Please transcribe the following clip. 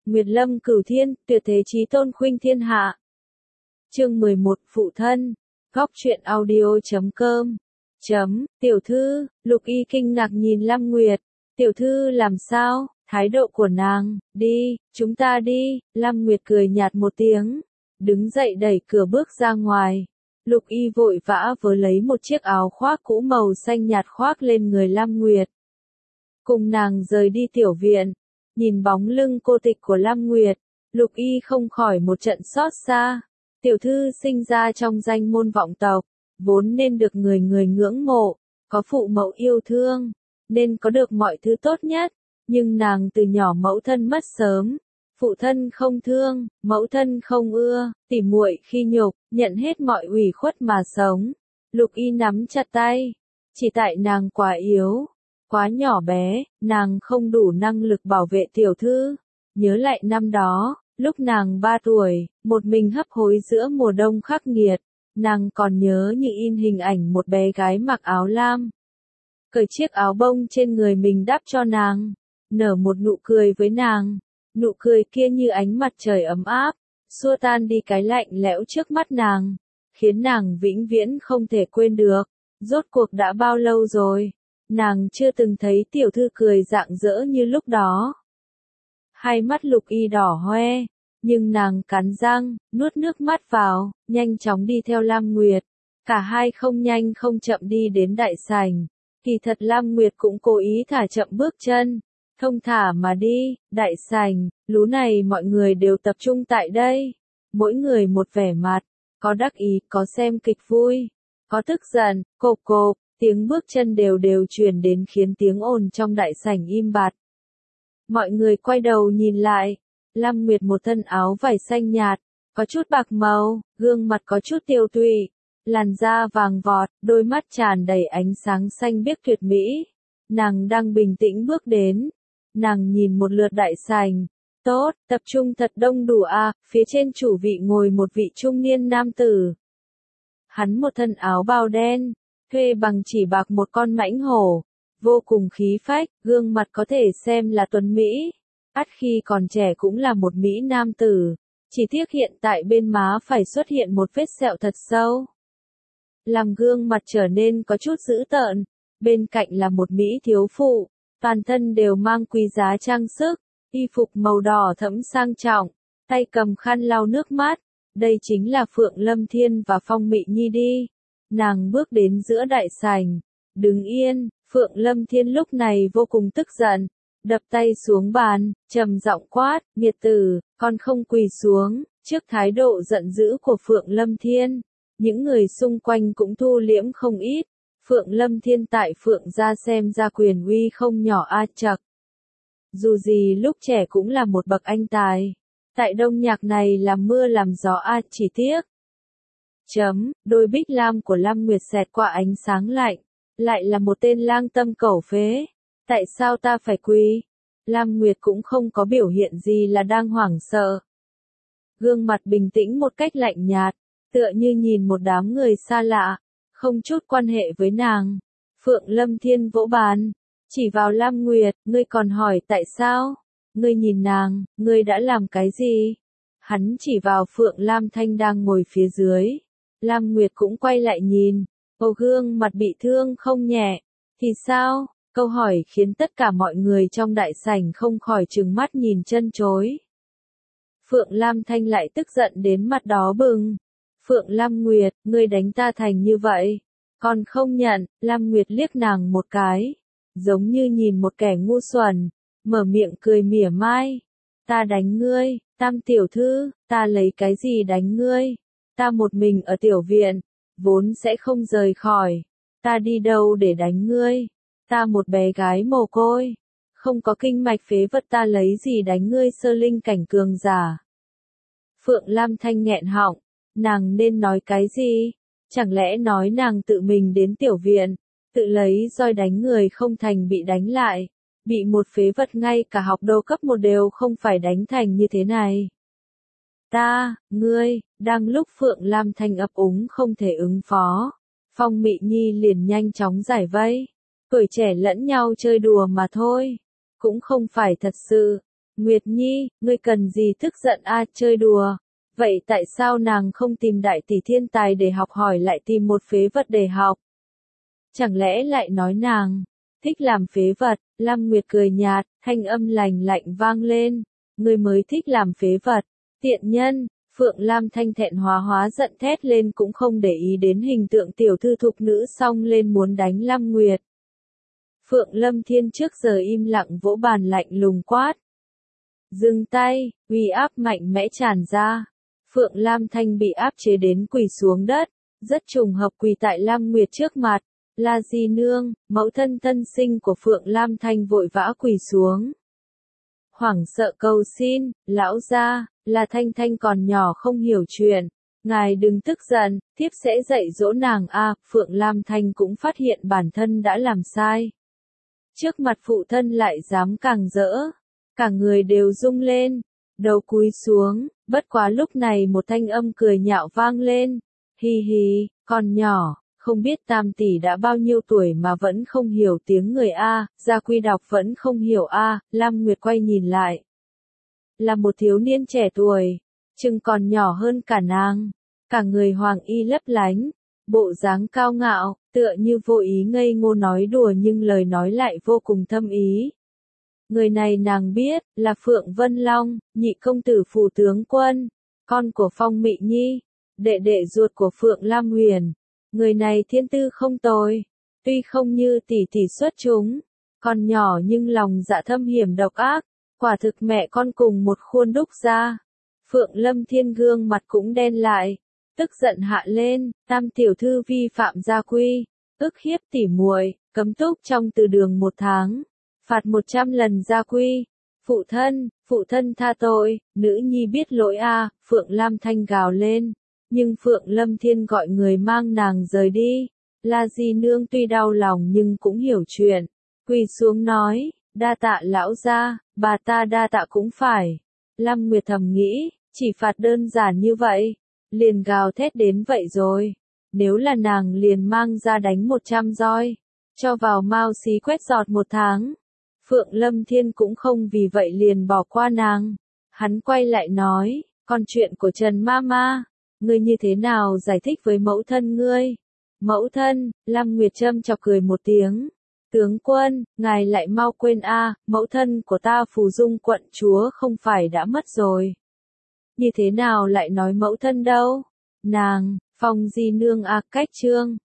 Nguyệt lâm cửu thiên, tuyệt thế chí tôn khuynh thiên hạ. Chương 11, phụ thân. Góc truyện audio.com. Tiểu thư, Lục Y kinh ngạc nhìn Lam Nguyệt. Tiểu thư làm sao? Thái độ của nàng, đi, chúng ta đi. Lam Nguyệt cười nhạt một tiếng, đứng dậy đẩy cửa bước ra ngoài. Lục Y vội vã vớ lấy một chiếc áo khoác cũ màu xanh nhạt khoác lên người Lam Nguyệt. Cùng nàng rời đi tiểu viện, nhìn bóng lưng cô tịch của Lam Nguyệt, Lục Y không khỏi một trận xót xa. Tiểu thư sinh ra trong danh môn vọng tộc, vốn nên được người người ngưỡng mộ, có phụ mẫu yêu thương, nên có được mọi thứ tốt nhất, nhưng nàng từ nhỏ mẫu thân mất sớm, phụ thân không thương, mẫu thân không ưa, tỉ muội khi nhục, nhận hết mọi ủy khuất mà sống. Lục Y nắm chặt tay, chỉ tại nàng quá yếu, quá nhỏ bé, nàng không đủ năng lực bảo vệ tiểu thư. Nhớ lại năm đó, lúc nàng 3 tuổi, một mình hấp hối giữa mùa đông khắc nghiệt, nàng còn nhớ như in hình ảnh một bé gái mặc áo lam, cởi chiếc áo bông trên người mình đắp cho nàng, nở một nụ cười với nàng, nụ cười kia như ánh mặt trời ấm áp, xua tan đi cái lạnh lẽo trước mắt nàng, khiến nàng vĩnh viễn không thể quên được. Rốt cuộc đã bao lâu rồi, nàng chưa từng thấy tiểu thư cười rạng rỡ như lúc đó. Hai mắt Lục Y đỏ hoe, nhưng nàng cắn răng, nuốt nước mắt vào, nhanh chóng đi theo Lam Nguyệt. Cả hai không nhanh không chậm đi đến đại sảnh. Kỳ thật Lam Nguyệt cũng cố ý thả chậm bước chân, thông thả mà đi. Đại sảnh, lú này mọi người đều tập trung tại đây. Mỗi người một vẻ mặt, có đắc ý, có xem kịch vui, có tức giận, cộp cộp, tiếng bước chân đều đều truyền đến khiến tiếng ồn trong đại sảnh im bặt. Mọi người quay đầu nhìn lại, Lam Nguyệt một thân áo vải xanh nhạt, có chút bạc màu, gương mặt có chút tiều tụy, làn da vàng vọt, đôi mắt tràn đầy ánh sáng xanh biếc tuyệt mỹ. Nàng đang bình tĩnh bước đến, nàng nhìn một lượt đại sảnh, tốt, tập trung thật đông đủ à, phía trên chủ vị ngồi một vị trung niên nam tử. Hắn một thân áo bào đen, thuê bằng chỉ bạc một con mãnh hổ, vô cùng khí phách, gương mặt có thể xem là tuấn mỹ, ắt khi còn trẻ cũng là một mỹ nam tử, chỉ tiếc hiện tại bên má phải xuất hiện một vết sẹo thật sâu, làm gương mặt trở nên có chút dữ tợn. Bên cạnh là một mỹ thiếu phụ, toàn thân đều mang quý giá trang sức, y phục màu đỏ thẫm sang trọng, tay cầm khăn lau nước mắt. Đây chính là Phượng Lâm Thiên và Phong Mị Nhi đi. Nàng bước đến giữa đại sảnh, đứng yên. Phượng Lâm Thiên lúc này vô cùng tức giận, đập tay xuống bàn, trầm giọng quát, nghiệt tử, con không quỳ xuống. Trước thái độ giận dữ của Phượng Lâm Thiên, những người xung quanh cũng thu liễm không ít. Phượng Lâm Thiên tại Phượng gia xem ra quyền uy không nhỏ a chậc. Dù gì lúc trẻ cũng là một bậc anh tài, tại Đông Nhạc này làm mưa làm gió a, chỉ tiếc. Đôi bích lam của Lam Nguyệt xẹt qua ánh sáng lạnh, lại là một tên lang tâm cẩu phế. Tại sao ta phải quỳ? Lam Nguyệt cũng không có biểu hiện gì là đang hoảng sợ. Gương mặt bình tĩnh một cách lạnh nhạt, tựa như nhìn một đám người xa lạ, không chút quan hệ với nàng. Phượng Lâm Thiên vỗ bàn, chỉ vào Lam Nguyệt, ngươi còn hỏi tại sao? Ngươi nhìn nàng, ngươi đã làm cái gì? Hắn chỉ vào Phượng Lam Thanh đang ngồi phía dưới. Lam Nguyệt cũng quay lại nhìn, gương mặt bị thương không nhẹ. Thì sao? Câu hỏi khiến tất cả mọi người trong đại sảnh không khỏi trừng mắt nhìn chân chối. Phượng Lam Thanh lại tức giận đến mặt đỏ bừng. Phượng Lam Nguyệt, ngươi đánh ta thành như vậy, còn không nhận. Lam Nguyệt liếc nàng một cái, giống như nhìn một kẻ ngu xuẩn, mở miệng cười mỉa mai. Ta đánh ngươi, Tam tiểu thư, ta lấy cái gì đánh ngươi? Ta một mình ở tiểu viện, vốn sẽ không rời khỏi. Ta đi đâu để đánh ngươi? Ta một bé gái mồ côi, không có kinh mạch phế vật, ta lấy gì đánh ngươi sơ linh cảnh cường giả? Phượng Lam Thanh nghẹn họng, nàng nên nói cái gì? Chẳng lẽ nói nàng tự mình đến tiểu viện, tự lấy roi đánh người không thành bị đánh lại, bị một phế vật ngay cả học đầu cấp 1 đều không phải đánh thành như thế này? Ngươi, đang lúc Phượng Lam Thanh ấp úng không thể ứng phó, Phong Mị Nhi liền nhanh chóng giải vây. Tuổi trẻ lẫn nhau chơi đùa mà thôi, cũng không phải thật sự. Nguyệt Nhi, ngươi cần gì tức giận a, chơi đùa. Vậy tại sao nàng không tìm đại tỷ thiên tài để học hỏi lại tìm một phế vật để học? Chẳng lẽ lại nói nàng thích làm phế vật? Lam Nguyệt cười nhạt, thanh âm lạnh lạnh vang lên. Ngươi mới thích làm phế vật, tiện nhân. Phượng Lam Thanh thẹn hóa giận thét lên cũng không để ý đến hình tượng tiểu thư thục nữ xông lên muốn đánh Lam Nguyệt. Phượng Lâm Thiên trước giờ im lặng vỗ bàn lạnh lùng quát. Dừng tay, uy áp mạnh mẽ tràn ra. Phượng Lam Thanh bị áp chế đến quỳ xuống đất, rất trùng hợp quỳ tại Lam Nguyệt trước mặt. La Di Nương, mẫu thân thân sinh của Phượng Lam Thanh vội vã quỳ xuống. Hoảng sợ cầu xin, lão gia, là Thanh Thanh còn nhỏ không hiểu chuyện. Ngài đừng tức giận, thiếp sẽ dạy dỗ nàng a. Phượng Lam Thanh cũng phát hiện bản thân đã làm sai. Trước mặt phụ thân lại dám càng rỡ. Cả người đều rung lên, đầu cúi xuống, bất quá lúc này một thanh âm cười nhạo vang lên. Hi hi, con nhỏ, không biết Tam tỷ đã bao nhiêu tuổi mà vẫn không hiểu tiếng người a, Gia Quy đọc vẫn không hiểu a. Lam Nguyệt quay nhìn lại. Là một thiếu niên trẻ tuổi, chừng còn nhỏ hơn cả nàng, cả người hoàng y lấp lánh, bộ dáng cao ngạo, tựa như vô ý ngây ngô nói đùa nhưng lời nói lại vô cùng thâm ý. Người này nàng biết, là Phượng Vân Long, nhị công tử phủ tướng quân, con của Phong Mị Nhi, đệ đệ ruột của Phượng Lam Huyền. Người này thiên tư không tồi, tuy không như tỷ tỷ xuất chúng, còn nhỏ nhưng lòng dạ thâm hiểm độc ác, quả thực mẹ con cùng một khuôn đúc ra. Phượng Lâm Thiên gương mặt cũng đen lại, tức giận hạ lên, Tam tiểu thư vi phạm gia quy, ức hiếp tỉ muội, cấm túc trong từ đường 1 tháng. Phạt 100 lần gia quy. Phụ thân tha tội, nữ nhi biết lỗi a. Phượng Lam Thanh gào lên. Nhưng Phượng Lâm Thiên gọi người mang nàng rời đi. La Di Nương tuy đau lòng nhưng cũng hiểu chuyện. Quỳ xuống nói, đa tạ lão gia, bà ta đa tạ cũng phải. Lam Nguyệt thầm nghĩ, chỉ phạt đơn giản như vậy. Liền gào thét đến vậy rồi. Nếu là nàng liền mang ra đánh 100 roi. Cho vào mao xí quét giọt 1 tháng. Phượng Lâm Thiên cũng không vì vậy liền bỏ qua nàng. Hắn quay lại nói, còn chuyện của Trần Mama, ngươi như thế nào giải thích với mẫu thân ngươi? Mẫu thân, Lam Nguyệt châm chọc cười một tiếng. Tướng quân, ngài lại mau quên a, mẫu thân của ta Phù Dung quận chúa không phải đã mất rồi. Như thế nào lại nói mẫu thân đâu? Nàng, Phong Di Nương a, cách chương.